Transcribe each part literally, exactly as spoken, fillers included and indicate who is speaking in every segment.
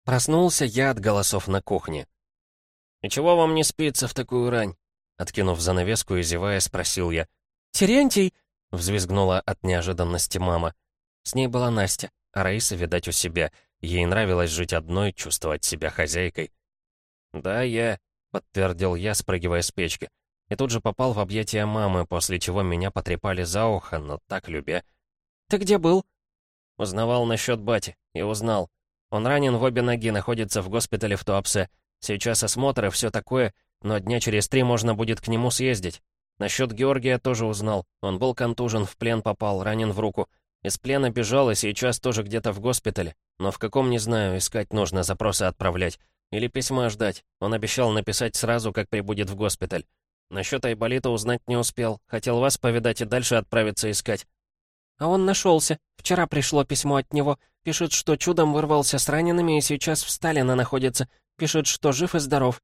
Speaker 1: Проснулся я от голосов на кухне. «И чего вам не спится в такую рань?» Откинув занавеску и зевая, спросил я. «Терентий!» — взвизгнула от неожиданности мама. С ней была Настя, а Раиса, видать, у себя. Ей нравилось жить одной, чувствовать себя хозяйкой. «Да, я», — подтвердил я, спрыгивая с печки. И тут же попал в объятия мамы, после чего меня потрепали за ухо, но так любя. «Ты где был?» Узнавал насчет бати. И узнал. Он ранен в обе ноги, находится в госпитале в Туапсе. Сейчас осмотр и все такое, но дня через три можно будет к нему съездить. Насчет Георгия тоже узнал. Он был контужен, в плен попал, ранен в руку. Из плена бежал и сейчас тоже где-то в госпитале. Но в каком, не знаю, искать нужно, запросы отправлять. Или письма ждать. Он обещал написать сразу, как прибудет в госпиталь. Насчет Айболита узнать не успел. Хотел вас повидать и дальше отправиться искать. А он нашелся. Вчера пришло письмо от него. Пишет, что чудом вырвался с ранеными и сейчас в Сталино находится. Пишет, что жив и здоров.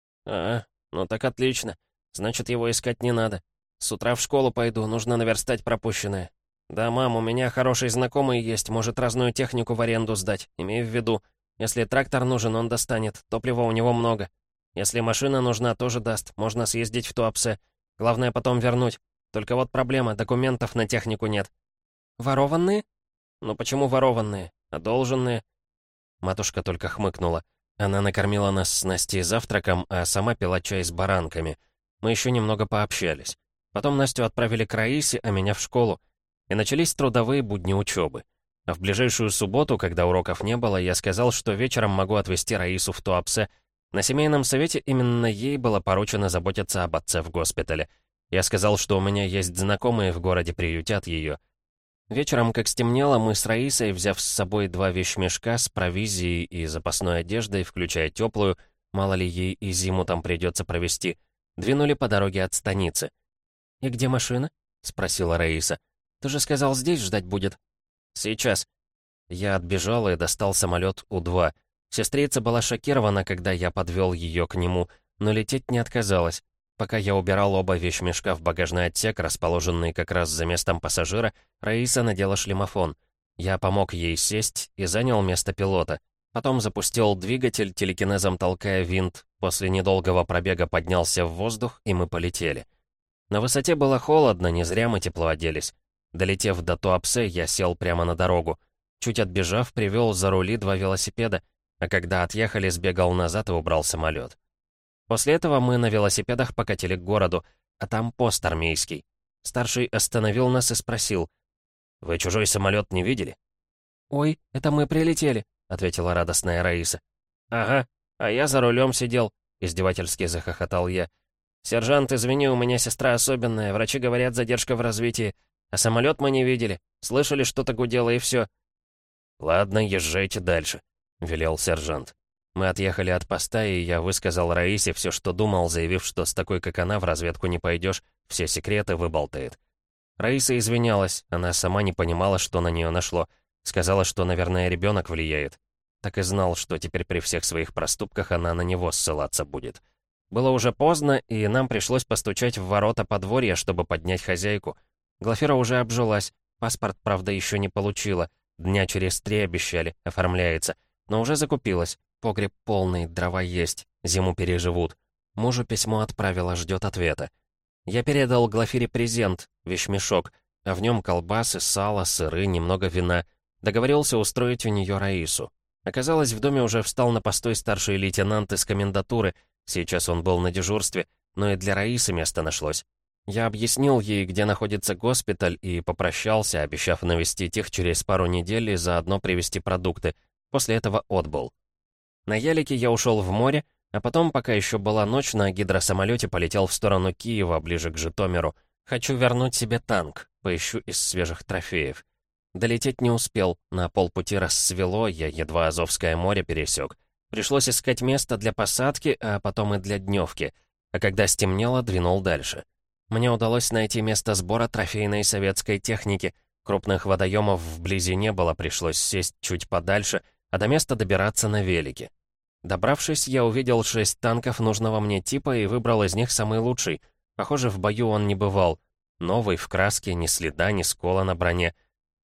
Speaker 1: А, ну так отлично. Значит, его искать не надо. С утра в школу пойду, нужно наверстать пропущенное. Да, мам, у меня хороший знакомый есть, может разную технику в аренду сдать. Имею в виду, если трактор нужен, он достанет, топлива у него много. Если машина нужна, тоже даст, можно съездить в Туапсе. Главное потом вернуть. Только вот проблема, документов на технику нет. Ворованные? Ну почему ворованные? Одолженные? Матушка только хмыкнула. Она накормила нас с Настей завтраком, а сама пила чай с баранками. Мы еще немного пообщались. Потом Настю отправили к Раисе, а меня в школу. И начались трудовые будни учебы. А в ближайшую субботу, когда уроков не было, я сказал, что вечером могу отвезти Раису в Туапсе. На семейном совете именно ей было поручено заботиться об отце в госпитале. Я сказал, что у меня есть знакомые в городе, приютят ее. Вечером, как стемнело, мы с Раисой, взяв с собой два вещмешка с провизией и запасной одеждой, включая теплую, мало ли ей и зиму там придется провести, двинули по дороге от станицы. «И где машина?» — спросила Раиса. «Ты же сказал, здесь ждать будет». «Сейчас». Я отбежал и достал самолет У два. Сестрица была шокирована, когда я подвел ее к нему, но лететь не отказалась. Пока я убирал оба вещмешка в багажный отсек, расположенный как раз за местом пассажира, Раиса надела шлемофон. Я помог ей сесть и занял место пилота. Потом запустил двигатель, телекинезом толкая винт. После недолгого пробега поднялся в воздух, и мы полетели. На высоте было холодно, не зря мы тепло оделись. Долетев до Туапсе, я сел прямо на дорогу. Чуть отбежав, привел за рули два велосипеда, а когда отъехали, сбегал назад и убрал самолет. После этого мы на велосипедах покатили к городу, а там пост армейский. Старший остановил нас и спросил: «Вы чужой самолет не видели?» «Ой, это мы прилетели», — ответила радостная Раиса. «Ага, а я за рулем сидел», — издевательски захохотал я. «Сержант, извини, у меня сестра особенная, врачи говорят, задержка в развитии, а самолет мы не видели, слышали, что-то гудело и все». «Ладно, езжайте дальше», — велел сержант. Мы отъехали от поста, и я высказал Раисе все, что думал, заявив, что с такой, как она, в разведку не пойдешь, все секреты выболтает. Раиса извинялась, она сама не понимала, что на нее нашло. Сказала, что, наверное, ребенок влияет. Так и знал, что теперь при всех своих проступках она на него ссылаться будет. Было уже поздно, и нам пришлось постучать в ворота подворья, чтобы поднять хозяйку. Глафира уже обжилась, паспорт, правда, еще не получила. Дня через три обещали, оформляется. Но уже закупилась. Погреб полный, дрова есть, зиму переживут. Мужу письмо отправила, ждет ответа. Я передал Глафире презент, вещмешок, а в нем колбасы, сало, сыры, немного вина. Договорился устроить у нее Раису. Оказалось, в доме уже встал на постой старший лейтенант из комендатуры. Сейчас он был на дежурстве, но и для Раисы место нашлось. Я объяснил ей, где находится госпиталь, и попрощался, обещав навестить их через пару недель и заодно привезти продукты. После этого отбыл. На ялике я ушел в море, а потом, пока еще была ночь, на гидросамолете полетел в сторону Киева, ближе к Житомиру. Хочу вернуть себе танк, поищу из свежих трофеев. Долететь не успел, на полпути рассвело, я едва Азовское море пересек. Пришлось искать место для посадки, а потом и для дневки. А когда стемнело, двинул дальше. Мне удалось найти место сбора трофейной советской техники. Крупных водоемов вблизи не было, пришлось сесть чуть подальше, а до места добираться на велике. Добравшись, я увидел шесть танков нужного мне типа и выбрал из них самый лучший. Похоже, в бою он не бывал. Новый, в краске, ни следа, ни скола на броне.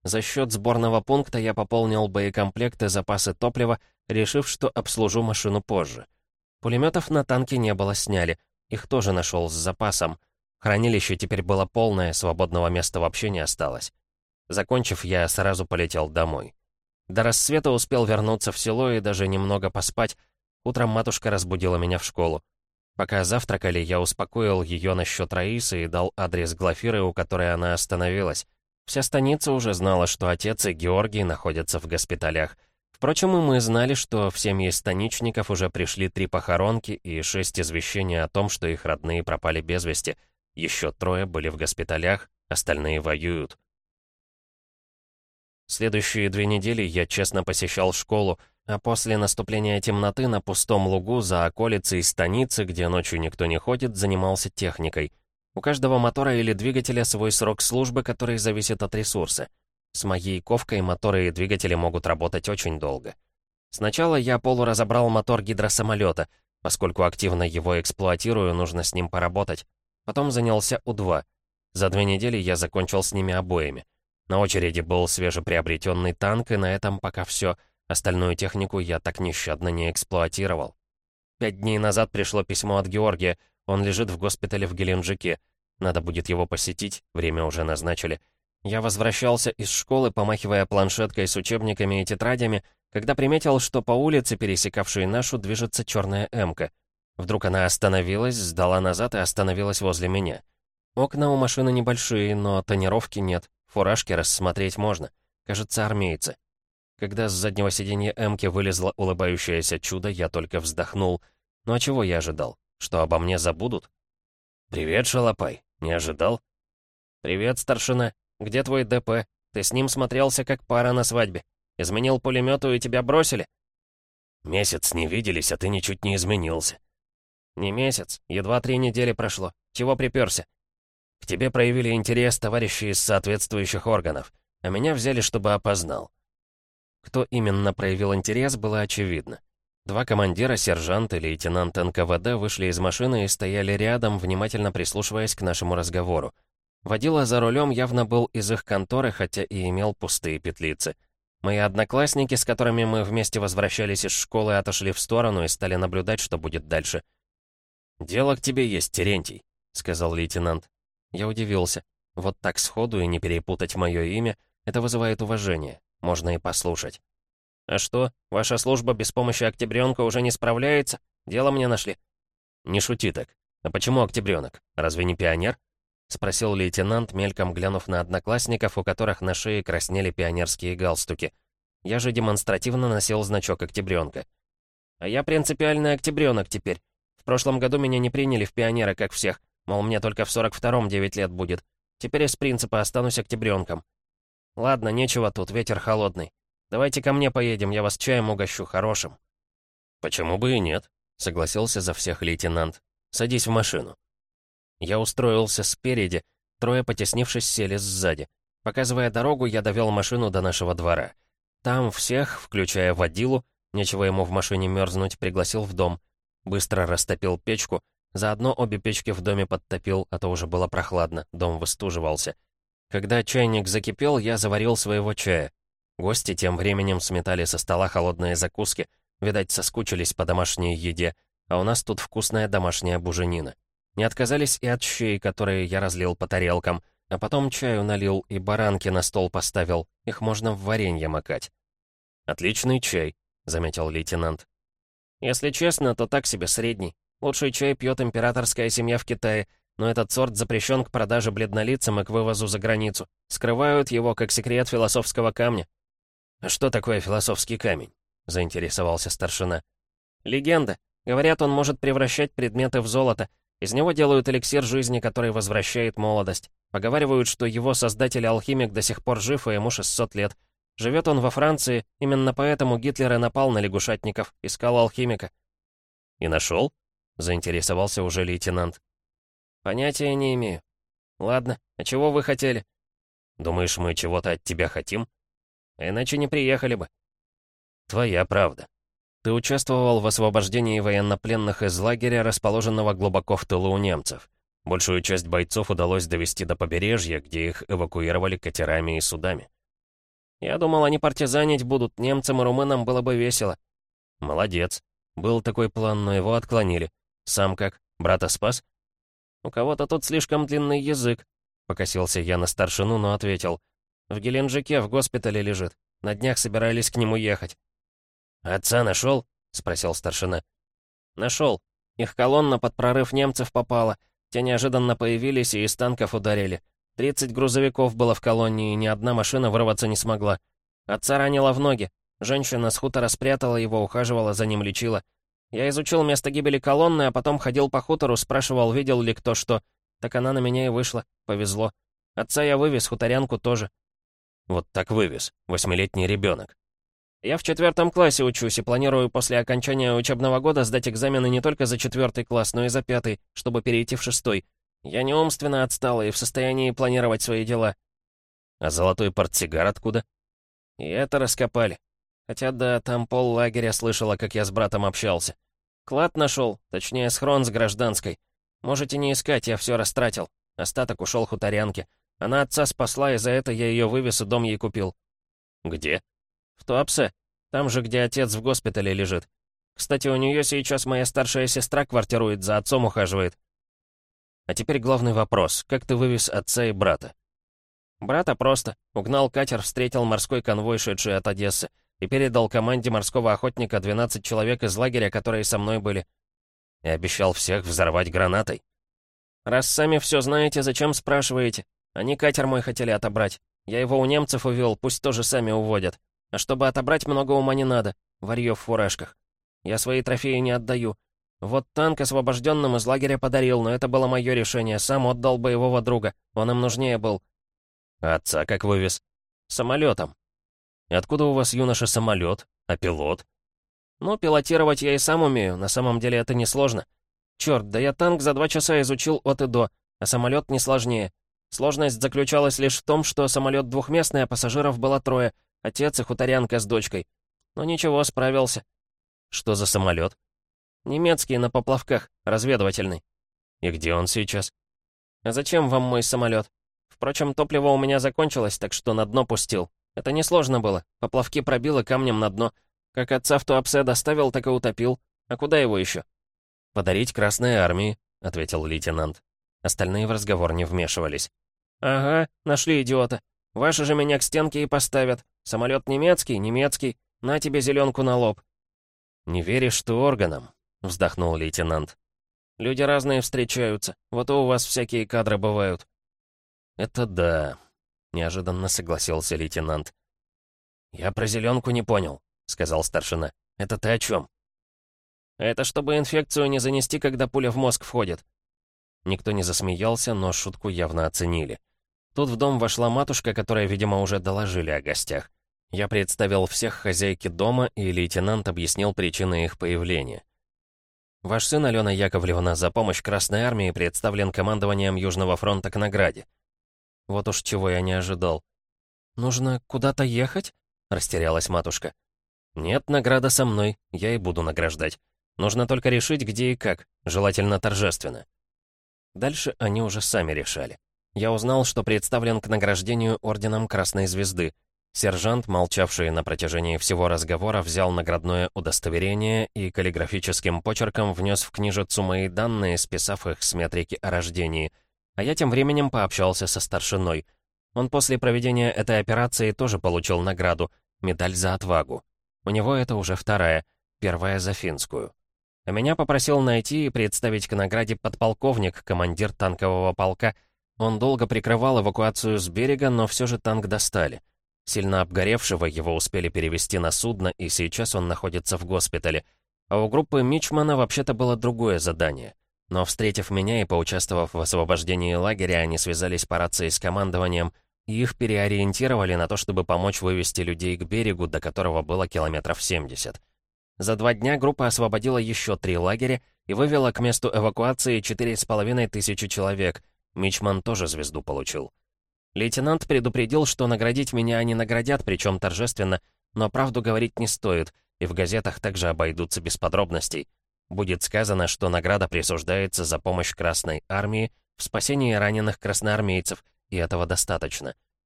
Speaker 1: За счет сборного пункта я пополнил боекомплект и запасы топлива, решив, что обслужу машину позже. Пулеметов на танке не было, сняли. Их тоже нашел с запасом. Хранилище теперь было полное, свободного места вообще не осталось. Закончив, я сразу полетел домой. До рассвета успел вернуться в село и даже немного поспать. Утром матушка разбудила меня в школу. Пока завтракали, я успокоил ее насчет Раисы и дал адрес Глафиры, у которой она остановилась. Вся станица уже знала, что отец и Георгий находятся в госпиталях. Впрочем, и мы знали, что в семьи станичников уже пришли три похоронки и шесть извещений о том, что их родные пропали без вести. Еще трое были в госпиталях, остальные воюют. Следующие две недели я честно посещал школу, а после наступления темноты на пустом лугу за околицей станицы, где ночью никто не ходит, занимался техникой. У каждого мотора или двигателя свой срок службы, который зависит от ресурса. С моей ковкой моторы и двигатели могут работать очень долго. Сначала я полуразобрал мотор гидросамолета. Поскольку активно его эксплуатирую, нужно с ним поработать. Потом занялся У два. За две недели я закончил с ними обоими. На очереди был свежеприобретенный танк, и на этом пока все. Остальную технику я так нещадно не эксплуатировал. Пять дней назад пришло письмо от Георгия. Он лежит в госпитале в Геленджике. Надо будет его посетить, время уже назначили. Я возвращался из школы, помахивая планшеткой с учебниками и тетрадями, когда приметил, что по улице, пересекавшей нашу, движется черная эмка. Вдруг она остановилась, сдала назад и остановилась возле меня. Окна у машины небольшие, но тонировки нет, фуражки рассмотреть можно. Кажется, армейцы. Когда с заднего сиденья эмки вылезло улыбающееся чудо, я только вздохнул. Ну а чего я ожидал? Что обо мне забудут? «Привет, шалопай. Не ожидал?» «Привет, старшина. Где твой ДП? Ты с ним смотрелся как пара на свадьбе. Изменил пулемету и тебя бросили?»
Speaker 2: «Месяц не виделись, а ты ничуть не изменился».
Speaker 1: «Не месяц. Едва три недели прошло. Чего приперся?»
Speaker 2: «К тебе проявили интерес товарищи из соответствующих органов, а меня взяли, чтобы опознал».
Speaker 1: Кто именно проявил интерес, было очевидно. Два командира, сержант и лейтенант эн ка вэ дэ, вышли из машины и стояли рядом, внимательно прислушиваясь к нашему разговору. Водила за рулем явно был из их конторы, хотя и имел пустые петлицы. Мои одноклассники, с которыми мы вместе возвращались из школы, отошли в сторону и стали наблюдать, что будет дальше.
Speaker 2: «Дело к тебе есть, Терентий», — сказал лейтенант.
Speaker 1: Я удивился. Вот так сходу и не перепутать мое имя, это вызывает уважение. Можно и послушать. «А что, ваша служба без помощи Октябрёнка уже не справляется? Дело мне нашли».
Speaker 2: «Не шути так. А почему Октябрёнок? Разве не пионер?»
Speaker 1: — спросил лейтенант, мельком глянув на одноклассников, у которых на шее краснели пионерские галстуки. Я же демонстративно носил значок Октябрёнка. «А я принципиальный Октябрёнок теперь. В прошлом году меня не приняли в пионеры, как всех. Мол, мне только в сорок втором девять лет будет. Теперь из принципа останусь Октябрёнком. Ладно, нечего тут, ветер холодный. Давайте ко мне поедем, я вас чаем угощу, хорошим».
Speaker 2: «Почему бы и нет?» — согласился за всех лейтенант. «Садись в машину».
Speaker 1: Я устроился спереди, трое, потеснившись, сели сзади. Показывая дорогу, я довел машину до нашего двора. Там всех, включая водилу, нечего ему в машине мерзнуть, пригласил в дом. Быстро растопил печку, заодно обе печки в доме подтопил, а то уже было прохладно, дом выстуживался. Когда чайник закипел, я заварил своего чая. Гости тем временем сметали со стола холодные закуски, видать, соскучились по домашней еде, а у нас тут вкусная домашняя буженина. Не отказались и от щей, которые я разлил по тарелкам, а потом чаю налил и баранки на стол поставил, их можно в варенье макать.
Speaker 2: «Отличный чай», — заметил лейтенант.
Speaker 1: «Если честно, то так себе средний. Лучший чай пьет императорская семья в Китае, но этот сорт запрещен к продаже бледнолицам и к вывозу за границу. Скрывают его как секрет философского камня».
Speaker 2: «А что такое философский камень?» — заинтересовался старшина.
Speaker 1: «Легенда. Говорят, он может превращать предметы в золото. Из него делают эликсир жизни, который возвращает молодость. Поговаривают, что его создатель-алхимик до сих пор жив, и ему шестьсот лет. Живет он во Франции, именно поэтому Гитлер и напал на лягушатников, искал алхимика».
Speaker 2: «И нашел?» — заинтересовался уже лейтенант.
Speaker 1: «Понятия не имею. Ладно, а чего вы хотели?»
Speaker 2: «Думаешь, мы чего-то от тебя хотим?»
Speaker 1: «Иначе не приехали бы».
Speaker 2: «Твоя правда.
Speaker 1: Ты участвовал в освобождении военнопленных из лагеря, расположенного глубоко в тылу у немцев.
Speaker 2: Большую часть бойцов удалось довести до побережья, где их эвакуировали катерами и судами». Я думал, они партизанить будут, немцам и румынам было бы весело».
Speaker 1: «Молодец. Был такой план, но его отклонили. Сам как? Брата спас?»
Speaker 2: «У кого-то тут слишком длинный язык», — покосился я на старшину, но ответил. «В Геленджике в госпитале лежит. На днях собирались к нему ехать».
Speaker 1: «Отца нашел?» — спросил старшина.
Speaker 2: «Нашел. Их колонна под прорыв немцев попала. Те неожиданно появились и из танков ударили. Тридцать грузовиков было в колонне, и ни одна машина вырваться не смогла. Отца ранило в ноги. Женщина с хутора спрятала его, ухаживала за ним, лечила. Я изучил место гибели колонны, а потом ходил по хутору, спрашивал, видел ли кто что. Так она на меня и вышла. Повезло. Отца я вывез, хуторянку тоже».
Speaker 1: «Вот так вывез. Восьмилетний ребенок».
Speaker 2: «Я в четвертом классе учусь и планирую после окончания учебного года сдать экзамены не только за четвертый класс, но и за пятый, чтобы перейти в шестой. Я не умственно отстала и в состоянии планировать свои дела».
Speaker 1: «А золотой портсигар откуда?»
Speaker 2: И это раскопали. Хотя да, там пол лагеря слышала, как я с братом общался. Клад нашел, точнее схрон с гражданской. Можете не искать, я все растратил. Остаток ушел хуторянке. Она отца спасла, и за это я ее вывез и дом ей купил».
Speaker 1: «Где?»
Speaker 2: «В Туапсе. Там же, где отец в госпитале лежит. Кстати, у нее сейчас моя старшая сестра квартирует, за отцом ухаживает».
Speaker 1: «А теперь главный вопрос. Как ты вывез отца и брата?»
Speaker 2: «Брата просто. Угнал катер, встретил морской конвой, шедший от Одессы, и передал команде морского охотника двенадцать человек из лагеря, которые со мной были».
Speaker 1: «И обещал всех взорвать гранатой?»
Speaker 2: «Раз сами все знаете, зачем спрашиваете? Они катер мой хотели отобрать. Я его у немцев увел, пусть тоже сами уводят. А чтобы отобрать, много ума не надо. Варьё в фуражках. Я свои трофеи не отдаю. Вот танк освобожденным из лагеря подарил, но это было мое решение. Сам отдал боевого друга. Он им нужнее был».
Speaker 1: «А отца как вывез?»
Speaker 2: «Самолетом».
Speaker 1: «И откуда у вас, юноша, самолет? А пилот?»
Speaker 2: «Ну, пилотировать я и сам умею. На самом деле это несложно. Черт, да я танк за два часа изучил от и до, а самолет не сложнее. Сложность заключалась лишь в том, что самолет двухместный, а пассажиров было трое. Отец и хуторянка с дочкой. Но ничего, справился».
Speaker 1: «Что за самолет?»
Speaker 2: «Немецкий, на поплавках, разведывательный».
Speaker 1: «И где он сейчас?»
Speaker 2: «А зачем вам мой самолет? Впрочем, топливо у меня закончилось, так что на дно пустил. Это несложно было. Поплавки пробило камнем на дно. Как отца в Туапсе доставил, так и утопил. А куда его еще?»
Speaker 1: «Подарить Красной Армии», — ответил лейтенант. Остальные в разговор не вмешивались.
Speaker 2: «Ага, нашли идиота. Ваши же меня к стенке и поставят. Самолет немецкий, немецкий. На тебе зеленку на лоб».
Speaker 1: «Не веришь ты органам?» — вздохнул лейтенант.
Speaker 2: «Люди разные встречаются. Вот и у вас всякие кадры бывают».
Speaker 1: «Это да», — неожиданно согласился лейтенант. «Я про зеленку не понял», — сказал старшина. «Это ты о чем?»
Speaker 2: «Это чтобы инфекцию не занести, когда пуля в мозг входит».
Speaker 1: Никто не засмеялся, но шутку явно оценили. Тут в дом вошла матушка, которой, видимо, уже доложили о гостях. Я представил всех хозяйки дома, и лейтенант объяснил причины их появления. «Ваш сын, Алена Яковлевна, за помощь Красной Армии представлен командованием Южного фронта к награде». Вот уж чего я не ожидал.
Speaker 2: «Нужно куда-то ехать?» — растерялась матушка.
Speaker 1: «Нет, награда со мной, я и буду награждать. Нужно только решить, где и как, желательно торжественно». Дальше они уже сами решали. Я узнал, что представлен к награждению орденом Красной Звезды. Сержант, молчавший на протяжении всего разговора, взял наградное удостоверение и каллиграфическим почерком внес в книжицу мои данные, списав их с метрики о рождении. А я тем временем пообщался со старшиной. Он после проведения этой операции тоже получил награду — медаль за отвагу. У него это уже вторая, первая за финскую. А меня попросил найти и представить к награде подполковник, командир танкового полка. Он долго прикрывал эвакуацию с берега, но все же танк достали. Сильно обгоревшего его успели перевести на судно, и сейчас он находится в госпитале. А у группы Мичмана вообще-то было другое задание. Но, встретив меня и поучаствовав в освобождении лагеря, они связались по рации с командованием, и их переориентировали на то, чтобы помочь вывести людей к берегу, до которого было километров семьдесят. За два дня группа освободила еще три лагеря и вывела к месту эвакуации четыре с половиной тысячи человек. Мичман тоже звезду получил. Лейтенант предупредил, что наградить меня они наградят, причем торжественно, но правду говорить не стоит, и в газетах также обойдутся без подробностей. Будет сказано, что награда присуждается за помощь Красной Армии в спасении раненых красноармейцев, и этого достаточно.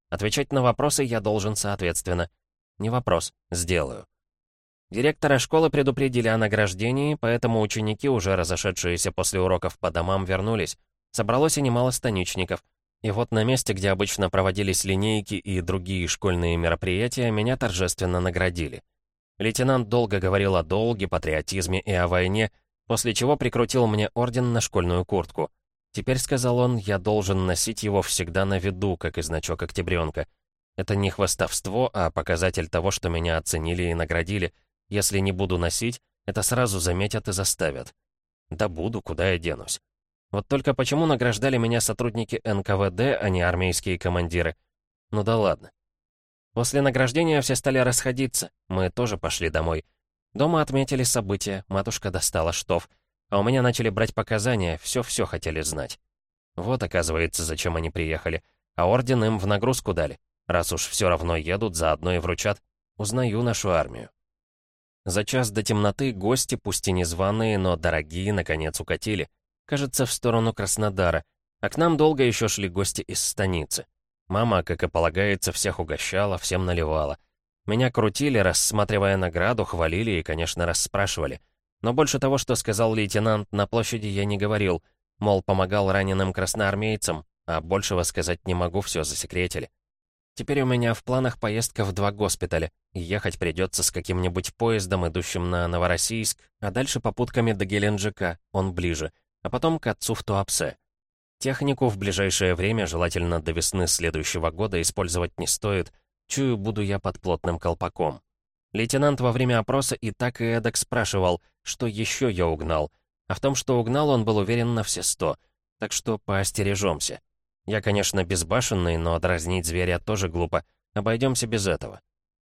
Speaker 1: Отвечать на вопросы я должен соответственно. Не вопрос, сделаю. Директора школы предупредили о награждении, поэтому ученики, уже разошедшиеся после уроков по домам, вернулись. Собралось и немало станичников. И вот на месте, где обычно проводились линейки и другие школьные мероприятия, меня торжественно наградили. Лейтенант долго говорил о долге, патриотизме и о войне, после чего прикрутил мне орден на школьную куртку. Теперь, сказал он, я должен носить его всегда на виду, как и значок октябренка. Это не хвастовство, а показатель того, что меня оценили и наградили. Если не буду носить, это сразу заметят и заставят. Да буду, куда я денусь. Вот только почему награждали меня сотрудники эн ка вэ дэ, а не армейские командиры? Ну да ладно. После награждения все стали расходиться, мы тоже пошли домой. Дома отметили события, матушка достала штоф, а у меня начали брать показания, все-все хотели знать. Вот, оказывается, зачем они приехали, а орден им в нагрузку дали. Раз уж все равно едут, заодно и вручат. Узнаю нашу армию. За час до темноты гости, пусть и незваные, но дорогие, наконец укатили. Кажется, в сторону Краснодара, а к нам долго еще шли гости из станицы. Мама, как и полагается, всех угощала, всем наливала. Меня крутили, рассматривая награду, хвалили и, конечно, расспрашивали. Но больше того, что сказал лейтенант на площади, я не говорил. Мол, помогал раненым красноармейцам, а большего сказать не могу, все засекретили. Теперь у меня в планах поездка в два госпиталя, и ехать придется с каким-нибудь поездом, идущим на Новороссийск, а дальше попутками до Геленджика, он ближе, а потом к отцу в Туапсе. Технику в ближайшее время, желательно до весны следующего года, использовать не стоит, чую, буду я под плотным колпаком. Лейтенант во время опроса и так и эдак спрашивал, что еще я угнал, а в том, что угнал, он был уверен на все сто, так что поостережемся. Я, конечно, безбашенный, но дразнить зверя тоже глупо, обойдемся без этого.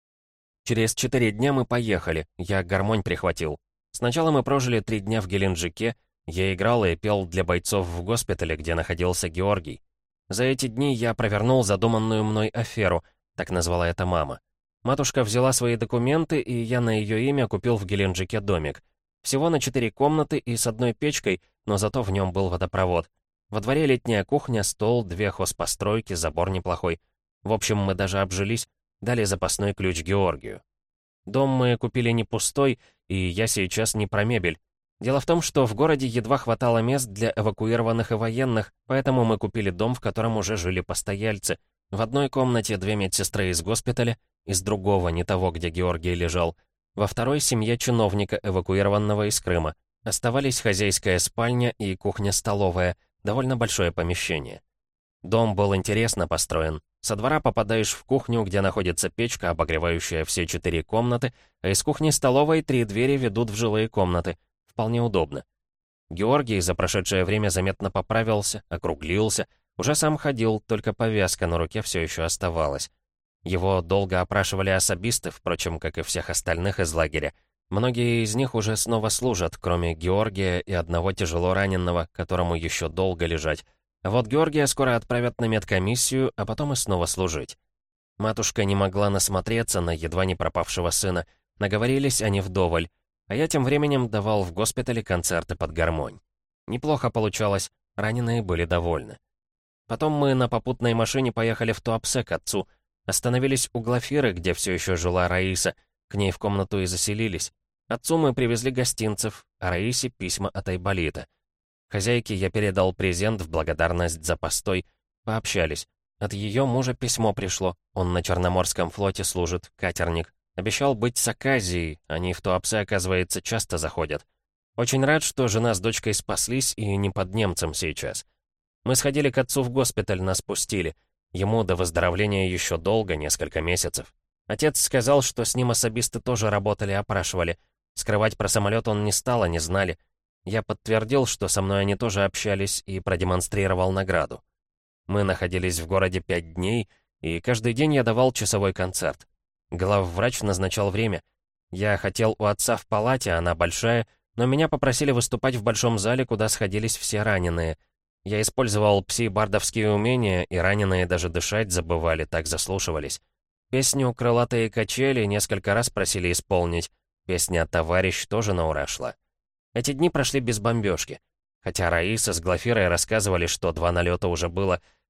Speaker 1: Через четыре дня мы поехали, я гармонь прихватил. Сначала мы прожили три дня в Геленджике, я играл и пел для бойцов в госпитале, где находился Георгий. За эти дни я провернул задуманную мной аферу, так назвала это мама. Матушка взяла свои документы, и я на ее имя купил в Геленджике домик. Всего на четыре комнаты и с одной печкой, но зато в нем был водопровод. Во дворе летняя кухня, стол, две хозпостройки, забор неплохой. В общем, мы даже обжились, дали запасной ключ Георгию. Дом мы купили не пустой, и я сейчас не про мебель. Дело в том, что в городе едва хватало мест для эвакуированных и военных, поэтому мы купили дом, в котором уже жили постояльцы. В одной комнате две медсестры из госпиталя, из другого, не того, где Георгий лежал. Во второй — семья чиновника, эвакуированного из Крыма. Оставались хозяйская спальня и кухня-столовая, довольно большое помещение. Дом был интересно построен. Со двора попадаешь в кухню, где находится печка, обогревающая все четыре комнаты, а из кухни-столовой три двери ведут в жилые комнаты. Вполне удобно. Георгий за прошедшее время заметно поправился, округлился, уже сам ходил, только повязка на руке все еще оставалась. Его долго опрашивали особисты, впрочем, как и всех остальных из лагеря. Многие из них уже снова служат, кроме Георгия и одного тяжело раненого, которому еще долго лежать. А вот Георгия скоро отправят на медкомиссию, а потом и снова служить. Матушка не могла насмотреться на едва не пропавшего сына. Наговорились они вдоволь. А я тем временем давал в госпитале концерты под гармонь. Неплохо получалось, раненые были довольны. Потом мы на попутной машине поехали в Туапсе к отцу. Остановились у Глафиры, где все еще жила Раиса. К ней в комнату и заселились. Отцу мы привезли гостинцев, а Раисе письма от Айболита. Хозяйке я передал презент в благодарность за постой. Пообщались. От ее мужа письмо пришло. Он на Черноморском флоте служит, катерник. Обещал быть с Аказией, они в Туапсе, оказывается, часто заходят. Очень рад, что жена с дочкой спаслись и не под немцем сейчас. Мы сходили к отцу в госпиталь, нас пустили. Ему до выздоровления еще долго, несколько месяцев. Отец сказал, что с ним особисты тоже работали, опрашивали. Скрывать про самолет он не стал, они знали. Я подтвердил, что со мной они тоже общались, и продемонстрировал награду. Мы находились в городе пять дней, и каждый день я давал часовой концерт. Главврач назначал время. Я хотел у отца в палате, она большая, но меня попросили выступать в большом зале, куда сходились все раненые. Я использовал пси-бардовские умения, и раненые даже дышать забывали, так заслушивались. Песню «Крылатые качели» несколько раз просили исполнить. Песня «Товарищ» тоже на ура шла. Эти дни прошли без бомбежки. Хотя Раиса с Глафирой рассказывали, что два налета уже было,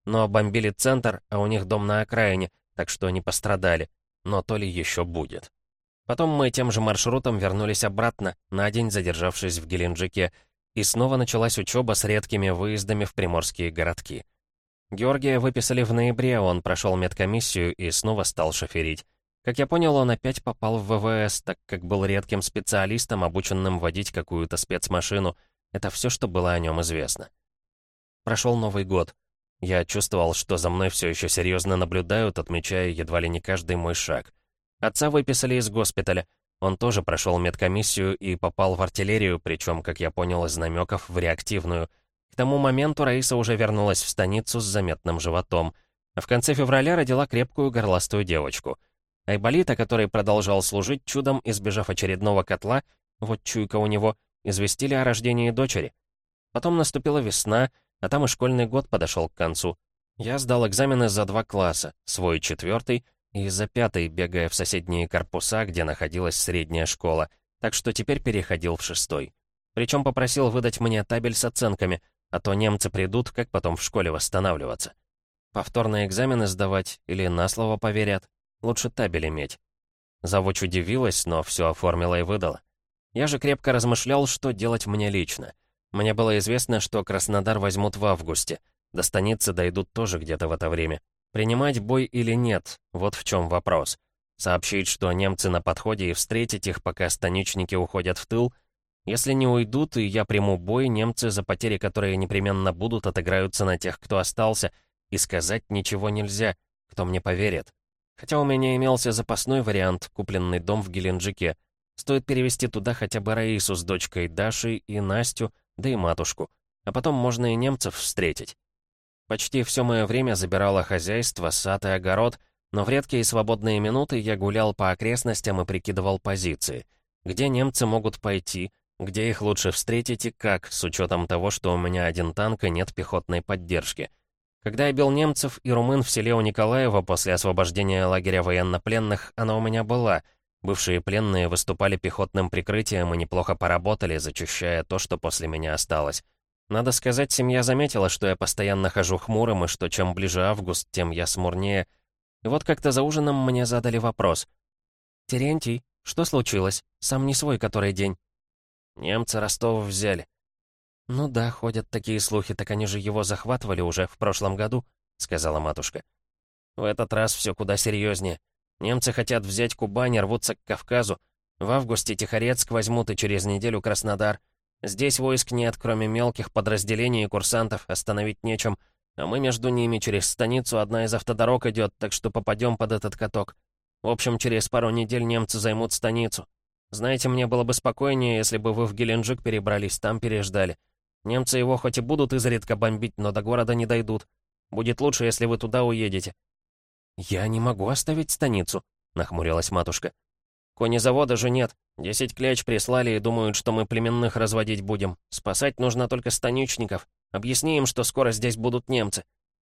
Speaker 1: Но бомбили центр, а у них дом на окраине, так что не пострадали. Но то ли еще будет. Потом мы тем же маршрутом вернулись обратно, на день задержавшись в Геленджике, и снова началась учеба с редкими выездами в приморские городки. Георгия выписали в ноябре, он прошел медкомиссию и снова стал шоферить. Как я понял, он опять попал в ВВС, так как был редким специалистом, обученным водить какую-то спецмашину. Это все, что было о нем известно. Прошел Новый год. Я чувствовал, что за мной все еще серьезно наблюдают, отмечая едва ли не каждый мой шаг. Отца выписали из госпиталя. Он тоже прошел медкомиссию и попал в артиллерию, причем, как я понял из намеков, в реактивную. К тому моменту Раиса уже вернулась в станицу с заметным животом. А в конце февраля родила крепкую горластую девочку. Айболита, который продолжал служить, чудом избежав очередного котла, вот чуйка у него, известили о рождении дочери. Потом наступила весна, а там и школьный год подошел к концу. Я сдал экзамены за два класса, свой четвертый и за пятый, бегая в соседние корпуса, где находилась средняя школа, так что теперь переходил в шестой. Причем попросил выдать мне табель с оценками, а то немцы придут, как потом в школе восстанавливаться. Повторные экзамены сдавать или на слово поверят? Лучше табель иметь. Завуч удивилась, но все оформила и выдала. Я же крепко размышлял, что делать мне лично. Мне было известно, что Краснодар возьмут в августе. До станицы дойдут тоже где-то в это время. Принимать бой или нет, вот в чем вопрос. Сообщить, что немцы на подходе, и встретить их, пока станичники уходят в тыл. Если не уйдут, и я приму бой, немцы, за потери, которые непременно будут, отыграются на тех, кто остался, и сказать ничего нельзя, кто мне поверит. Хотя у меня имелся запасной вариант, купленный дом в Геленджике. Стоит перевести туда хотя бы Раису с дочкой Дашей и Настю, да и матушку. А потом можно и немцев встретить. Почти все мое время забирало хозяйство, сад и огород, но в редкие свободные минуты я гулял по окрестностям и прикидывал позиции. Где немцы могут пойти, где их лучше встретить и как, с учетом того, что у меня один танк и нет пехотной поддержки. Когда я бил немцев и румын в селе у Николаева после освобождения лагеря военнопленных, она у меня была. Бывшие пленные выступали пехотным прикрытием и неплохо поработали, зачищая то, что после меня осталось. Надо сказать, семья заметила, что я постоянно хожу хмурым, и что чем ближе август, тем я смурнее. И вот как-то за ужином мне задали вопрос. «Терентий, что случилось? Сам не свой который день?» «Немцы Ростов взяли». «Ну да, ходят такие слухи, так они же его захватывали уже в прошлом году», — сказала матушка. «В этот раз все куда серьезнее. Немцы хотят взять Кубань и рвутся к Кавказу. В августе Тихорецк возьмут и через неделю Краснодар. Здесь войск нет, кроме мелких подразделений и курсантов, остановить нечем. А мы между ними через станицу одна из автодорог идет, так что попадем под этот каток. В общем, через пару недель немцы займут станицу. Знаете, мне было бы спокойнее, если бы вы в Геленджик перебрались, там переждали. Немцы его хоть и будут изредка бомбить, но до города не дойдут. Будет лучше, если вы туда уедете». «Я не могу оставить станицу», — нахмурилась матушка. «Конезавода же нет. Десять кляч прислали и думают, что мы племенных разводить будем. Спасать нужно только станичников. Объясни им, что скоро здесь будут немцы».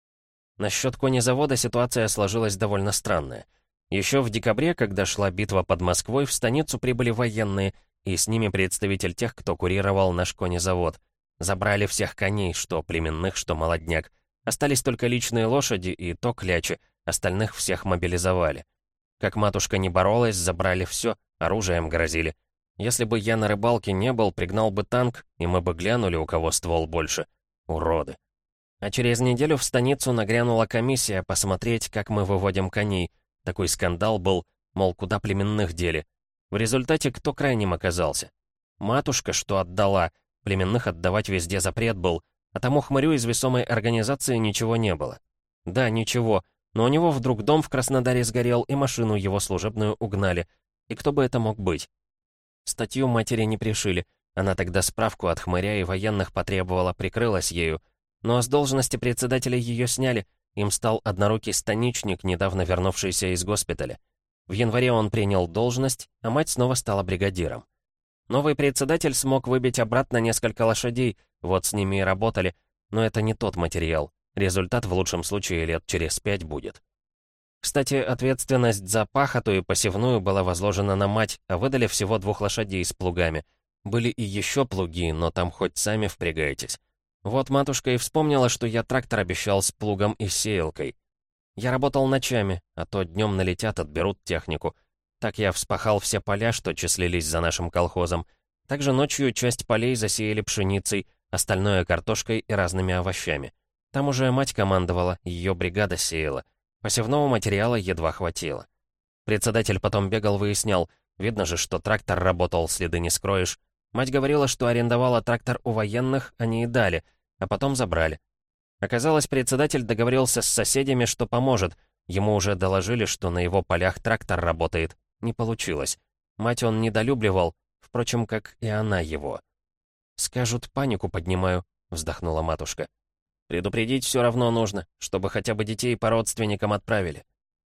Speaker 1: Насчет конезавода ситуация сложилась довольно странная. Еще в декабре, когда шла битва под Москвой, в станицу прибыли военные, и с ними представитель тех, кто курировал наш конезавод. Забрали всех коней, что племенных, что молодняк. Остались только личные лошади и то клячи, остальных всех мобилизовали. Как матушка не боролась, забрали все, оружием грозили. Если бы я на рыбалке не был, пригнал бы танк, и мы бы глянули, у кого ствол больше. Уроды. А через неделю в станицу нагрянула комиссия посмотреть, как мы выводим коней. Такой скандал был, мол, куда племенных дели. В результате кто крайним оказался? Матушка, что отдала, племенных отдавать везде запрет был, а тому хмырю из весомой организации ничего не было. Да, ничего, но у него вдруг дом в Краснодаре сгорел, и машину его служебную угнали. И кто бы это мог быть? Статью матери не пришили. Она тогда справку от хмыря и военных потребовала, прикрылась ею. Но с должности председателя ее сняли. Им стал однорукий станичник, недавно вернувшийся из госпиталя. В январе он принял должность, а мать снова стала бригадиром. Новый председатель смог выбить обратно несколько лошадей, вот с ними и работали, но это не тот материал. Результат в лучшем случае лет через пять будет. Кстати, ответственность за пахоту и посевную была возложена на мать, а выдали всего двух лошадей с плугами. Были и еще плуги, но там хоть сами впрягайтесь. Вот матушка и вспомнила, что я трактор обещал с плугом и сеялкой. Я работал ночами, а то днем налетят, отберут технику. Так я вспахал все поля, что числились за нашим колхозом. Также ночью часть полей засеяли пшеницей, остальное картошкой и разными овощами. Там уже мать командовала, ее бригада сеяла. Посевного материала едва хватило. Председатель потом бегал, выяснял. Видно же, что трактор работал, следы не скроешь. Мать говорила, что арендовала трактор у военных, они и дали, а потом забрали. Оказалось, председатель договорился с соседями, что поможет. Ему уже доложили, что на его полях трактор работает. Не получилось. Мать он недолюбливал, впрочем, как и она его. «Скажут, панику поднимаю», — вздохнула матушка. «Предупредить все равно нужно, чтобы хотя бы детей по родственникам отправили».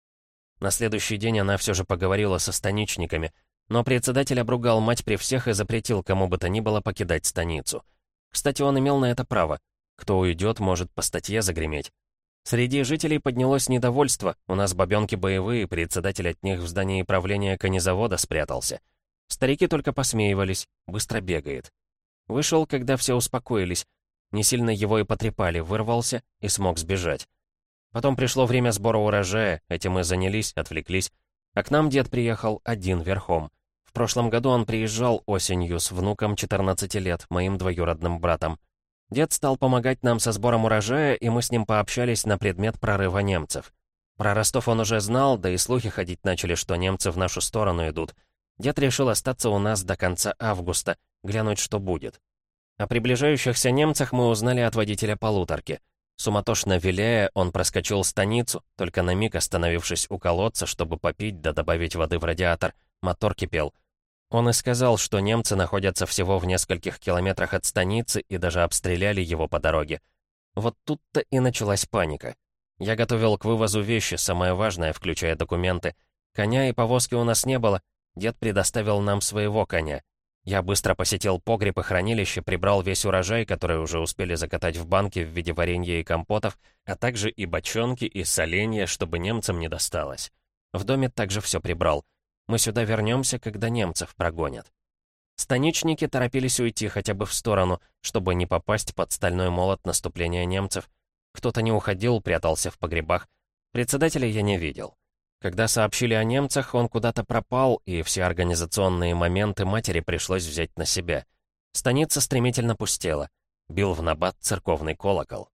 Speaker 1: На следующий день она все же поговорила со станичниками, но председатель обругал мать при всех и запретил кому бы то ни было покидать станицу. Кстати, он имел на это право. Кто уйдет, может по статье загреметь. Среди жителей поднялось недовольство, у нас бабёнки боевые, председатель от них в здании правления конезавода спрятался. Старики только посмеивались, быстро бегает. Вышел, когда все успокоились. Не сильно его и потрепали, вырвался и смог сбежать. Потом пришло время сбора урожая, этим мы занялись, отвлеклись. А к нам дед приехал один верхом. В прошлом году он приезжал осенью с внуком четырнадцати лет, моим двоюродным братом. Дед стал помогать нам со сбором урожая, и мы с ним пообщались на предмет прорыва немцев. Про Ростов он уже знал, да и слухи ходить начали, что немцы в нашу сторону идут. Дед решил остаться у нас до конца августа, глянуть, что будет. О приближающихся немцах мы узнали от водителя полуторки. Суматошно виляя, он проскочил станицу, только на миг остановившись у колодца, чтобы попить да добавить воды в радиатор. Мотор кипел. Он и сказал, что немцы находятся всего в нескольких километрах от станицы и даже обстреляли его по дороге. Вот тут-то и началась паника. Я готовил к вывозу вещи, самое важное, включая документы. Коня и повозки у нас не было. Дед предоставил нам своего коня. Я быстро посетил погреб и хранилище, прибрал весь урожай, который уже успели закатать в банки в виде варенья и компотов, а также и бочонки, и соленья, чтобы немцам не досталось. В доме также все прибрал. Мы сюда вернемся, когда немцев прогонят. Станичники торопились уйти хотя бы в сторону, чтобы не попасть под стальной молот наступления немцев. Кто-то не уходил, прятался в погребах. Председателя я не видел. Когда сообщили о немцах, он куда-то пропал, и все организационные моменты матери пришлось взять на себя. Станица стремительно пустела. Бил в набат церковный колокол.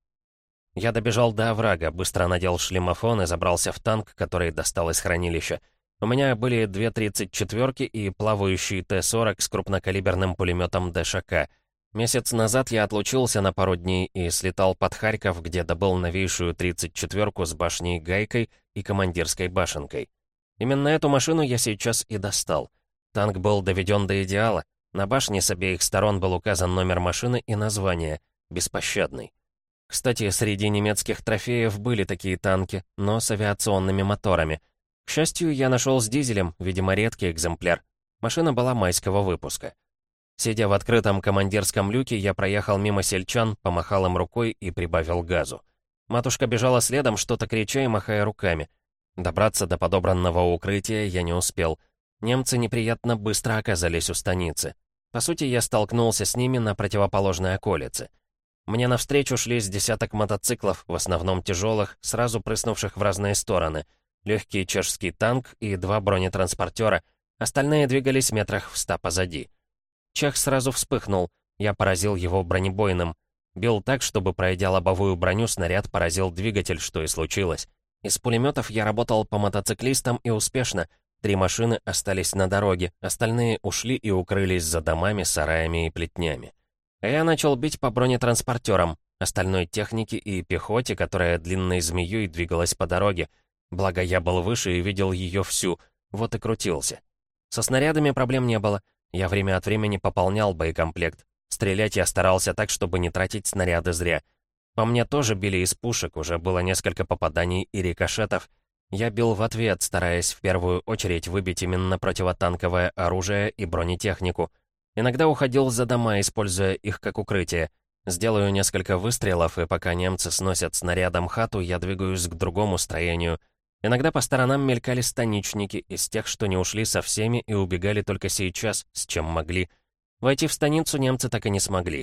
Speaker 1: Я добежал до оврага, быстро надел шлемофон и забрался в танк, который достал из хранилища. У меня были две тридцать четвёрки и плавающий Т сорок с крупнокалиберным пулеметом ДШК. Месяц назад я отлучился на пару дней и слетал под Харьков, где добыл новейшую тридцать четвёрку с башней Гайкой и командирской башенкой. Именно эту машину я сейчас и достал. Танк был доведен до идеала. На башне с обеих сторон был указан номер машины и название «Беспощадный». Кстати, среди немецких трофеев были такие танки, но с авиационными моторами. К счастью, я нашел с дизелем, видимо, редкий экземпляр. Машина была майского выпуска. Сидя в открытом командирском люке, я проехал мимо сельчан, помахал им рукой и прибавил газу. Матушка бежала следом, что-то крича и махая руками. Добраться до подобранного укрытия я не успел. Немцы неприятно быстро оказались у станицы. По сути, я столкнулся с ними на противоположной околице. Мне навстречу шли с десяток мотоциклов, в основном тяжелых, сразу прыснувших в разные стороны. Легкий чешский танк и два бронетранспортера, остальные двигались метрах в ста позади. Чех сразу вспыхнул, я поразил его бронебойным. Бил так, чтобы, пройдя лобовую броню, снаряд поразил двигатель, что и случилось. Из пулеметов я работал по мотоциклистам и успешно. Три машины остались на дороге, остальные ушли и укрылись за домами, сараями и плетнями. А я начал бить по бронетранспортерам, остальной технике и пехоте, которая длинной змеей двигалась по дороге. Благо я был выше и видел ее всю, вот и крутился. Со снарядами проблем не было. Я время от времени пополнял боекомплект. Стрелять я старался так, чтобы не тратить снаряды зря. По мне тоже били из пушек, уже было несколько попаданий и рикошетов. Я бил в ответ, стараясь в первую очередь выбить именно противотанковое оружие и бронетехнику. Иногда уходил за дома, используя их как укрытие. Сделаю несколько выстрелов, и пока немцы сносят снарядом хату, я двигаюсь к другому строению. Иногда по сторонам мелькали станичники, из тех, что не ушли со всеми и убегали только сейчас, с чем могли. Войти в станицу немцы так и не смогли.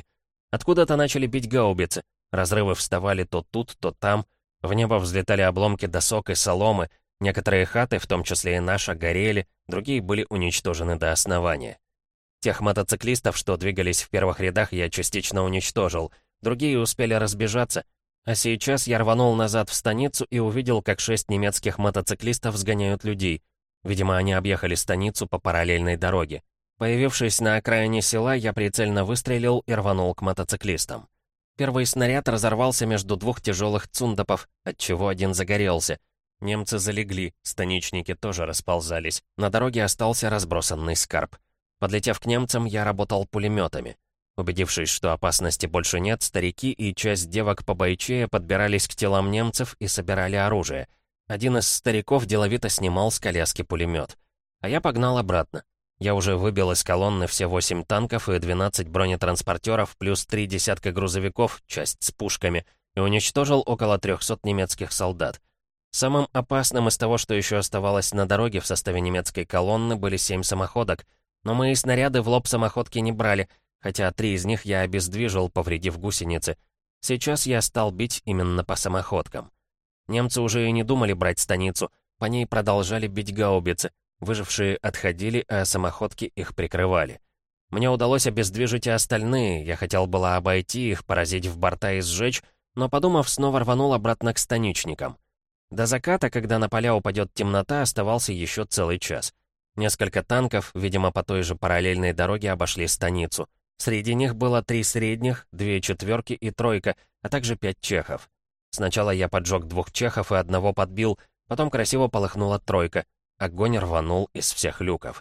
Speaker 1: Откуда-то начали бить гаубицы. Разрывы вставали то тут, то там. В небо взлетали обломки досок и соломы. Некоторые хаты, в том числе и наша, горели, другие были уничтожены до основания. Тех мотоциклистов, что двигались в первых рядах, я частично уничтожил. Другие успели разбежаться. А сейчас я рванул назад в станицу и увидел, как шесть немецких мотоциклистов сгоняют людей. Видимо, они объехали станицу по параллельной дороге. Появившись на окраине села, я прицельно выстрелил и рванул к мотоциклистам. Первый снаряд разорвался между двух тяжелых цундапов, отчего один загорелся. Немцы залегли, станичники тоже расползались. На дороге остался разбросанный скарб. Подлетев к немцам, я работал пулеметами. Убедившись, что опасности больше нет, старики и часть девок побойчее подбирались к телам немцев и собирали оружие. Один из стариков деловито снимал с коляски пулемет. А я погнал обратно. Я уже выбил из колонны все восемь танков и двенадцать бронетранспортеров, плюс три десятка грузовиков, часть с пушками, и уничтожил около трехсот немецких солдат. Самым опасным из того, что еще оставалось на дороге в составе немецкой колонны, были семь самоходок, но мои снаряды в лоб самоходки не брали, хотя три из них я обездвижил, повредив гусеницы. Сейчас я стал бить именно по самоходкам. Немцы уже и не думали брать станицу, по ней продолжали бить гаубицы. Выжившие отходили, а самоходки их прикрывали. Мне удалось обездвижить и остальные, я хотел было обойти их, поразить в борта и сжечь, но, подумав, снова рванул обратно к станичникам. До заката, когда на поля упадет темнота, оставался еще целый час. Несколько танков, видимо, по той же параллельной дороге обошли станицу. Среди них было три средних, две четверки и тройка, а также пять чехов. Сначала я поджег двух чехов и одного подбил, потом красиво полыхнула тройка. Огонь рванул из всех люков.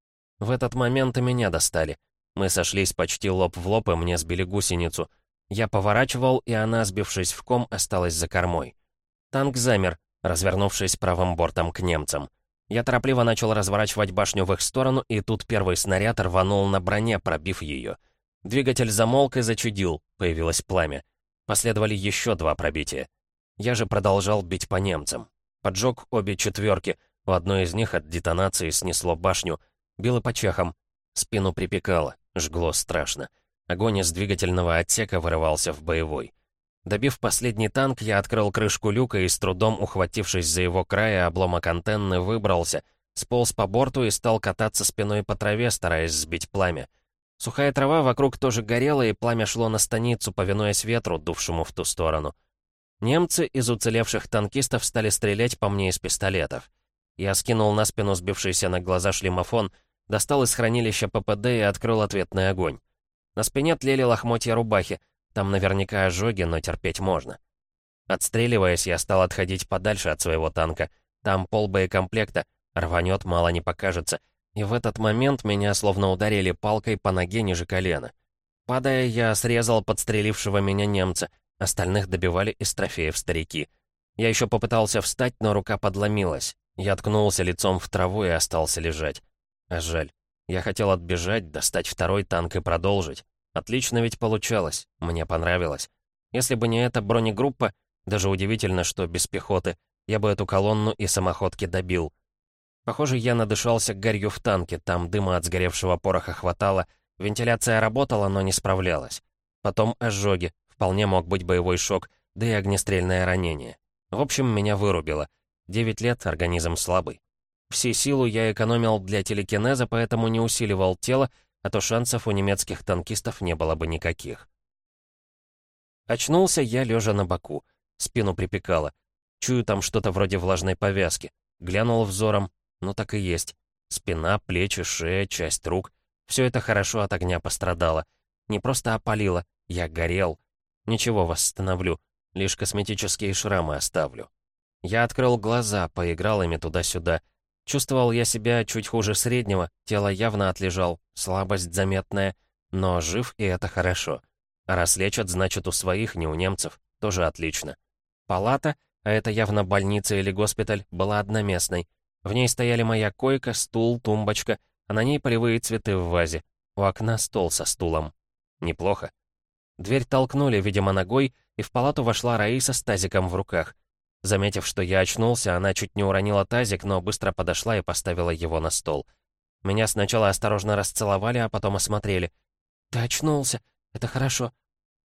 Speaker 1: В этот момент и меня достали. Мы сошлись почти лоб в лоб, и мне сбили гусеницу. Я поворачивал, и она, сбившись в ком, осталась за кормой. Танк замер, развернувшись правым бортом к немцам. Я торопливо начал разворачивать башню в их сторону, и тут первый снаряд рванул на броне, пробив ее. Двигатель замолк и зачудил, появилось пламя. Последовали еще два пробития. Я же продолжал бить по немцам. Поджег обе четверки. У одной из них от детонации снесло башню. Бил и по чехам. Спину припекало, жгло страшно. Огонь из двигательного отсека вырывался в боевой. Добив последний танк, я открыл крышку люка и, с трудом ухватившись за его край, обломок антенны выбрался, сполз по борту и стал кататься спиной по траве, стараясь сбить пламя. Сухая трава вокруг тоже горела, и пламя шло на станицу, повинуясь ветру, дувшему в ту сторону. Немцы из уцелевших танкистов стали стрелять по мне из пистолетов. Я скинул на спину сбившийся на глаза шлемофон, достал из хранилища ППД и открыл ответный огонь. На спине тлели лохмотья рубахи, там наверняка ожоги, но терпеть можно. Отстреливаясь, я стал отходить подальше от своего танка. Там пол боекомплекта, рванет, мало не покажется. И в этот момент меня словно ударили палкой по ноге ниже колена. Падая, я срезал подстрелившего меня немца, остальных добивали из трофеев старики. Я еще попытался встать, но рука подломилась. Я ткнулся лицом в траву и остался лежать. А жаль. Я хотел отбежать, достать второй танк и продолжить. Отлично ведь получалось. Мне понравилось. Если бы не эта бронегруппа, даже удивительно, что без пехоты, я бы эту колонну и самоходки добил. Похоже, я надышался гарью в танке, там дыма от сгоревшего пороха хватало, вентиляция работала, но не справлялась. Потом ожоги, вполне мог быть боевой шок, да и огнестрельное ранение. В общем, меня вырубило. Девять лет, организм слабый. Всю силу я экономил для телекинеза, поэтому не усиливал тело, а то шансов у немецких танкистов не было бы никаких. Очнулся я, лежа на боку. Спину припекало. Чую там что-то вроде влажной повязки. Глянул взором. Ну так и есть. Спина, плечи, шея, часть рук. Все это хорошо от огня пострадало. Не просто опалило, я горел. Ничего, восстановлю. Лишь косметические шрамы оставлю. Я открыл глаза, поиграл ими туда-сюда. Чувствовал я себя чуть хуже среднего, тело явно отлежал, слабость заметная, но жив, и это хорошо. А раз лечат, значит, у своих, не у немцев, тоже отлично. Палата, а это явно больница или госпиталь, была одноместной. В ней стояли моя койка, стул, тумбочка, а на ней полевые цветы в вазе. У окна стол со стулом. Неплохо. Дверь толкнули, видимо, ногой, и в палату вошла Раиса с тазиком в руках. Заметив, что я очнулся, она чуть не уронила тазик, но быстро подошла и поставила его на стол. Меня сначала осторожно расцеловали, а потом осмотрели. «Ты очнулся. Это хорошо.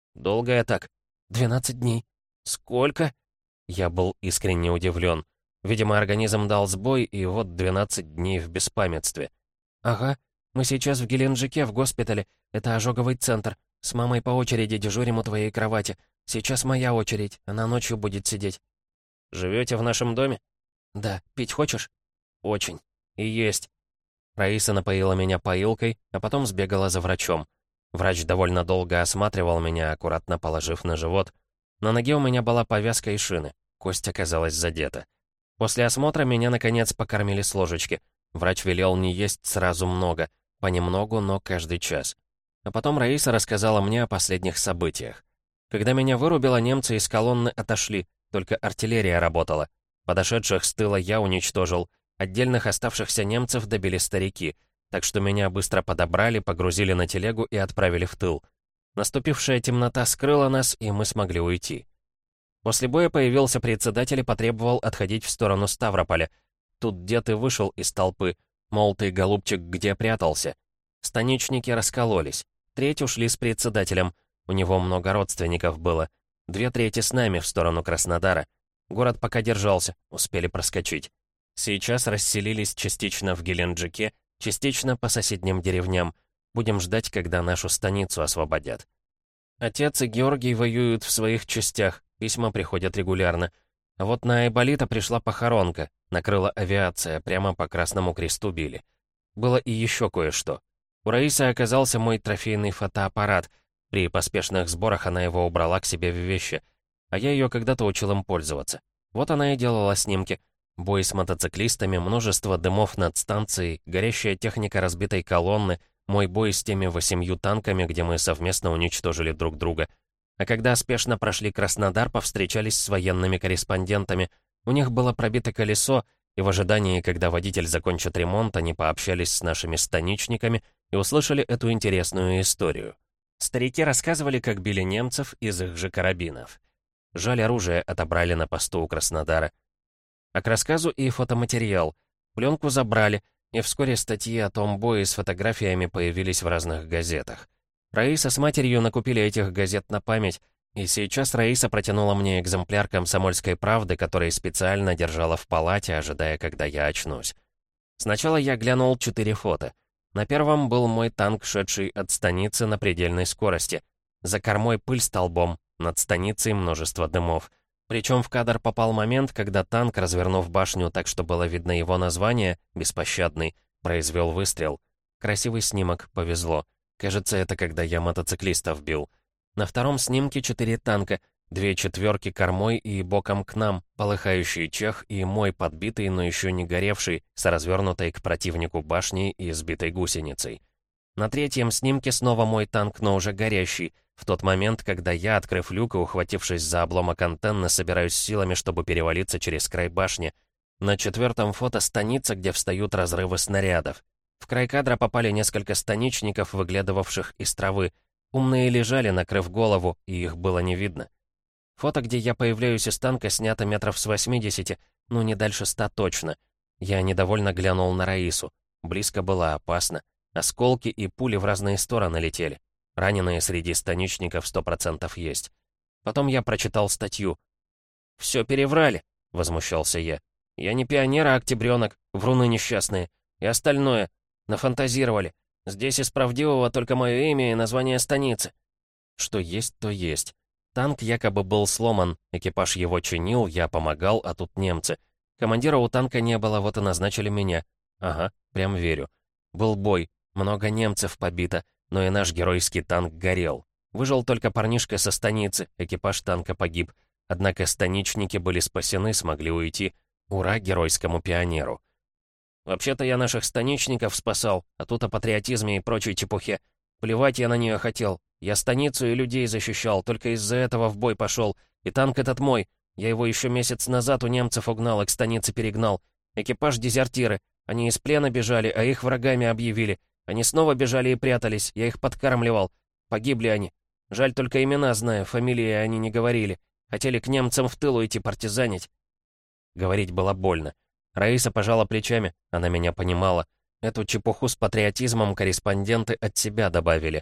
Speaker 2: «Долго я так?»
Speaker 1: «Двенадцать дней».
Speaker 2: «Сколько?» Я был искренне удивлен. Видимо, организм дал сбой, и вот двенадцать дней в беспамятстве.
Speaker 1: «Ага. Мы сейчас в Геленджике, в госпитале. Это ожоговый центр. С мамой по очереди дежурим у твоей кровати. Сейчас моя очередь. Она ночью будет сидеть».
Speaker 2: «Живете в нашем доме?»
Speaker 1: «Да. Пить хочешь?»
Speaker 2: «Очень. И есть».
Speaker 1: Раиса напоила меня поилкой, а потом сбегала за врачом. Врач довольно долго осматривал меня, аккуратно положив на живот. На ноге у меня была повязка и шины. Кость оказалась задета. После осмотра меня, наконец, покормили с ложечки. Врач велел не есть сразу много, понемногу, но каждый час. А потом Раиса рассказала мне о последних событиях. Когда меня вырубило, немцы из колонны отошли, только артиллерия работала. Подошедших с тыла я уничтожил. Отдельных оставшихся немцев добили старики, так что меня быстро подобрали, погрузили на телегу и отправили в тыл. Наступившая темнота скрыла нас, и мы смогли уйти. После боя появился председатель и потребовал отходить в сторону Ставрополя. Тут дед и вышел из толпы, мол, ты, голубчик, где прятался? Станичники раскололись. Треть ушли с председателем, у него много родственников было. Две трети с нами в сторону Краснодара. Город пока держался, успели проскочить. Сейчас расселились частично в Геленджике, частично по соседним деревням. Будем ждать, когда нашу станицу освободят. Отец и Георгий воюют в своих частях, письма приходят регулярно. А вот на Айболита пришла похоронка, накрыла авиация, прямо по Красному Кресту били. Было и еще кое-что. У Раисы оказался мой трофейный фотоаппарат. При поспешных сборах она его убрала к себе в вещи. А я ее когда-то учил им пользоваться. Вот она и делала снимки. Бой с мотоциклистами, множество дымов над станцией, горящая техника разбитой колонны, мой бой с теми восемью танками, где мы совместно уничтожили друг друга. А когда спешно прошли Краснодар, повстречались с военными корреспондентами. У них было пробито колесо, и в ожидании, когда водитель закончит ремонт, они пообщались с нашими станичниками и услышали эту интересную историю. Старики рассказывали, как били немцев из их же карабинов. Жаль, оружие отобрали на посту у Краснодара. А к рассказу и фотоматериал. Пленку забрали, и вскоре статьи о том бое с фотографиями появились в разных газетах. Раиса с матерью накупили этих газет на память, и сейчас Раиса протянула мне экземпляр «Комсомольской правды», который специально держала в палате, ожидая, когда я очнусь. Сначала я глянул четыре фото. На первом был мой танк, шедший от станицы на предельной скорости. За кормой пыль столбом, над станицей множество дымов. Причем в кадр попал момент, когда танк, развернув башню так, что было видно его название, «Беспощадный», произвел выстрел. Красивый снимок, повезло. Кажется, это когда я мотоциклистов бил. На втором снимке четыре танка, две четверки кормой и боком к нам, полыхающий чех и мой подбитый, но еще не горевший, с развернутой к противнику башней и сбитой гусеницей. На третьем снимке снова мой танк, но уже горящий, в тот момент, когда я, открыв люк и ухватившись за обломок антенны, собираюсь силами, чтобы перевалиться через край башни. На четвертом фото станица, где встают разрывы снарядов. В край кадра попали несколько станичников, выглядывавших из травы. Умные лежали, накрыв голову, и их было не видно. Фото, где я появляюсь из танка, снято метров с восьмидесяти, ну не дальше ста точно. Я недовольно глянул на Раису. Близко было опасно. Осколки и пули в разные стороны летели. Раненые среди станичников сто процентов есть. Потом я прочитал статью. «Все переврали», — возмущался я. «Я не пионер, а октябренок, вруны несчастные. И остальное. Нафантазировали. Здесь из правдивого только мое имя и название станицы». Что есть, то есть. Танк якобы был сломан, экипаж его чинил, я помогал, а тут немцы. Командира у танка не было, вот и назначили меня. Ага, прям верю. Был бой, много немцев побито, но и наш геройский танк горел. Выжил только парнишка со станицы, экипаж танка погиб. Однако станичники были спасены, смогли уйти. Ура геройскому пионеру. Вообще-то я наших станичников спасал, а тут о патриотизме и прочей чепухе. Плевать я на нее хотел. Я станицу и людей защищал, только из-за этого в бой пошел. И танк этот мой. Я его еще месяц назад у немцев угнал и к станице перегнал. Экипаж дезертиры. Они из плена бежали, а их врагами объявили. Они снова бежали и прятались, я их подкармливал. Погибли они. Жаль, только имена знаю, фамилии они не говорили. Хотели к немцам в тыл уйти партизанить. Говорить было больно. Раиса пожала плечами, она меня понимала. Эту чепуху с патриотизмом корреспонденты от себя добавили.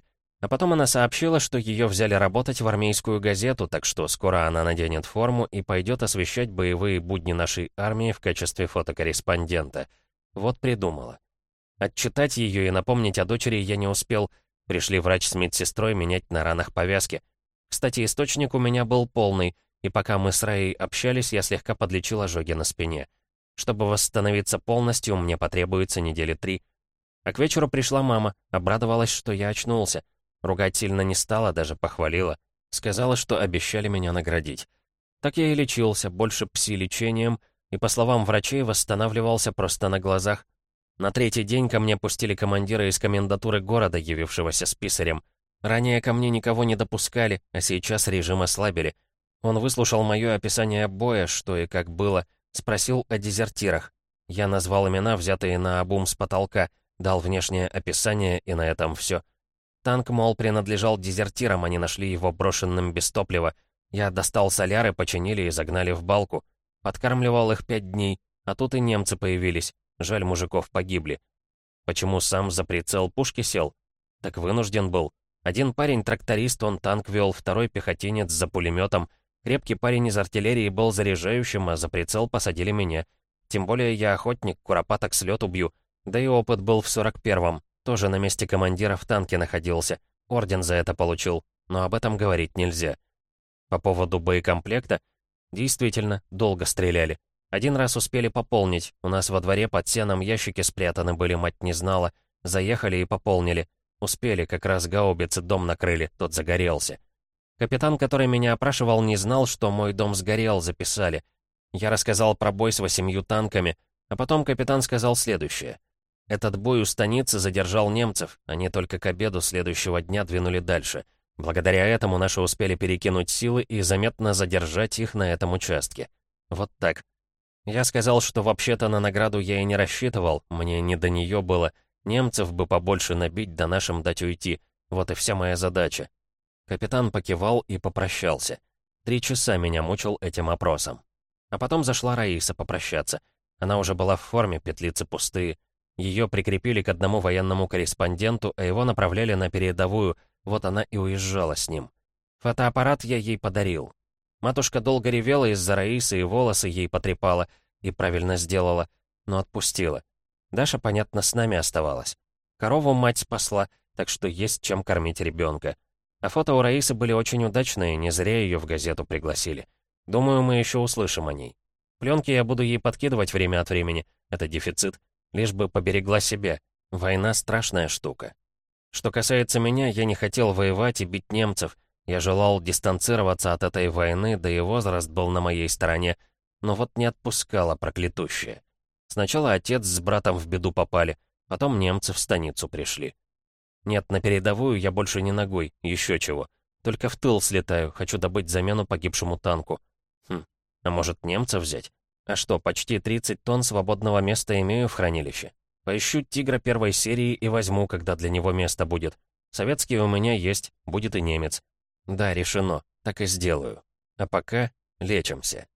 Speaker 1: А потом она сообщила, что ее взяли работать в армейскую газету, так что скоро она наденет форму и пойдет освещать боевые будни нашей армии в качестве фотокорреспондента. Вот придумала. Отчитать ее и напомнить о дочери я не успел. Пришли врач с медсестрой менять на ранах повязки. Кстати, источник у меня был полный, и пока мы с Раей общались, я слегка подлечил ожоги на спине. Чтобы восстановиться полностью, мне потребуется недели три. А к вечеру пришла мама, обрадовалась, что я очнулся. Ругать сильно не стала, даже похвалила. Сказала, что обещали меня наградить. Так я и лечился, больше пси-лечением, и, по словам врачей, восстанавливался просто на глазах. На третий день ко мне пустили командира из комендатуры города, явившегося с писарем. Ранее ко мне никого не допускали, а сейчас режим ослабили. Он выслушал мое описание боя, что и как было, спросил о дезертирах. Я назвал имена, взятые наобум с потолка, дал внешнее описание, и на этом все. Танк, мол, принадлежал дезертирам, они нашли его брошенным без топлива. Я достал соляры, починили и загнали в балку. Подкармливал их пять дней, а тут и немцы появились. Жаль, мужиков погибли. Почему сам за прицел пушки сел? Так вынужден был. Один парень-тракторист, он танк вел, второй пехотинец за пулеметом. Крепкий парень из артиллерии был заряжающим, а за прицел посадили меня. Тем более я охотник, куропаток с лету бью. Да и опыт был в сорок первом. Тоже на месте командира в танке находился. Орден за это получил. Но об этом говорить нельзя. По поводу боекомплекта. Действительно, долго стреляли. Один раз успели пополнить. У нас во дворе под сеном ящики спрятаны были, мать не знала. Заехали и пополнили. Успели, как раз гаубицы дом накрыли, тот загорелся. Капитан, который меня опрашивал, не знал, что мой дом сгорел, записали. Я рассказал про бой с восемью танками, а потом капитан сказал следующее. Этот бой у станицы задержал немцев, они только к обеду следующего дня двинули дальше. Благодаря этому наши успели перекинуть силы и заметно задержать их на этом участке. Вот так. Я сказал, что вообще-то на награду я и не рассчитывал, мне не до нее было. Немцев бы побольше набить, да нашим дать уйти. Вот и вся моя задача. Капитан покивал и попрощался. Три часа меня мучил этим опросом. А потом зашла Раиса попрощаться. Она уже была в форме, петлицы пустые. Ее прикрепили к одному военному корреспонденту, а его направляли на передовую. Вот она и уезжала с ним. Фотоаппарат я ей подарил. Матушка долго ревела из-за Раисы и волосы ей потрепала. И правильно сделала, но отпустила. Даша, понятно, с нами оставалась. Корову мать спасла, так что есть чем кормить ребенка. А фото у Раисы были очень удачные, не зря ее в газету пригласили. Думаю, мы еще услышим о ней. Пленки я буду ей подкидывать время от времени. Это дефицит. Лишь бы поберегла себя. Война — страшная штука. Что касается меня, я не хотел воевать и бить немцев. Я желал дистанцироваться от этой войны, да и возраст был на моей стороне. Но вот не отпускала проклятущая. Сначала отец с братом в беду попали, потом немцы в станицу пришли. Нет, на передовую я больше не ногой, еще чего. Только в тыл слетаю, хочу добыть замену погибшему танку. Хм, а может немцев взять? А что, почти тридцать тонн свободного места имею в хранилище. Поищу «Тигра» первой серии и возьму, когда для него место будет. Советский у меня есть, будет и немец. Да, решено, так и сделаю. А пока лечимся.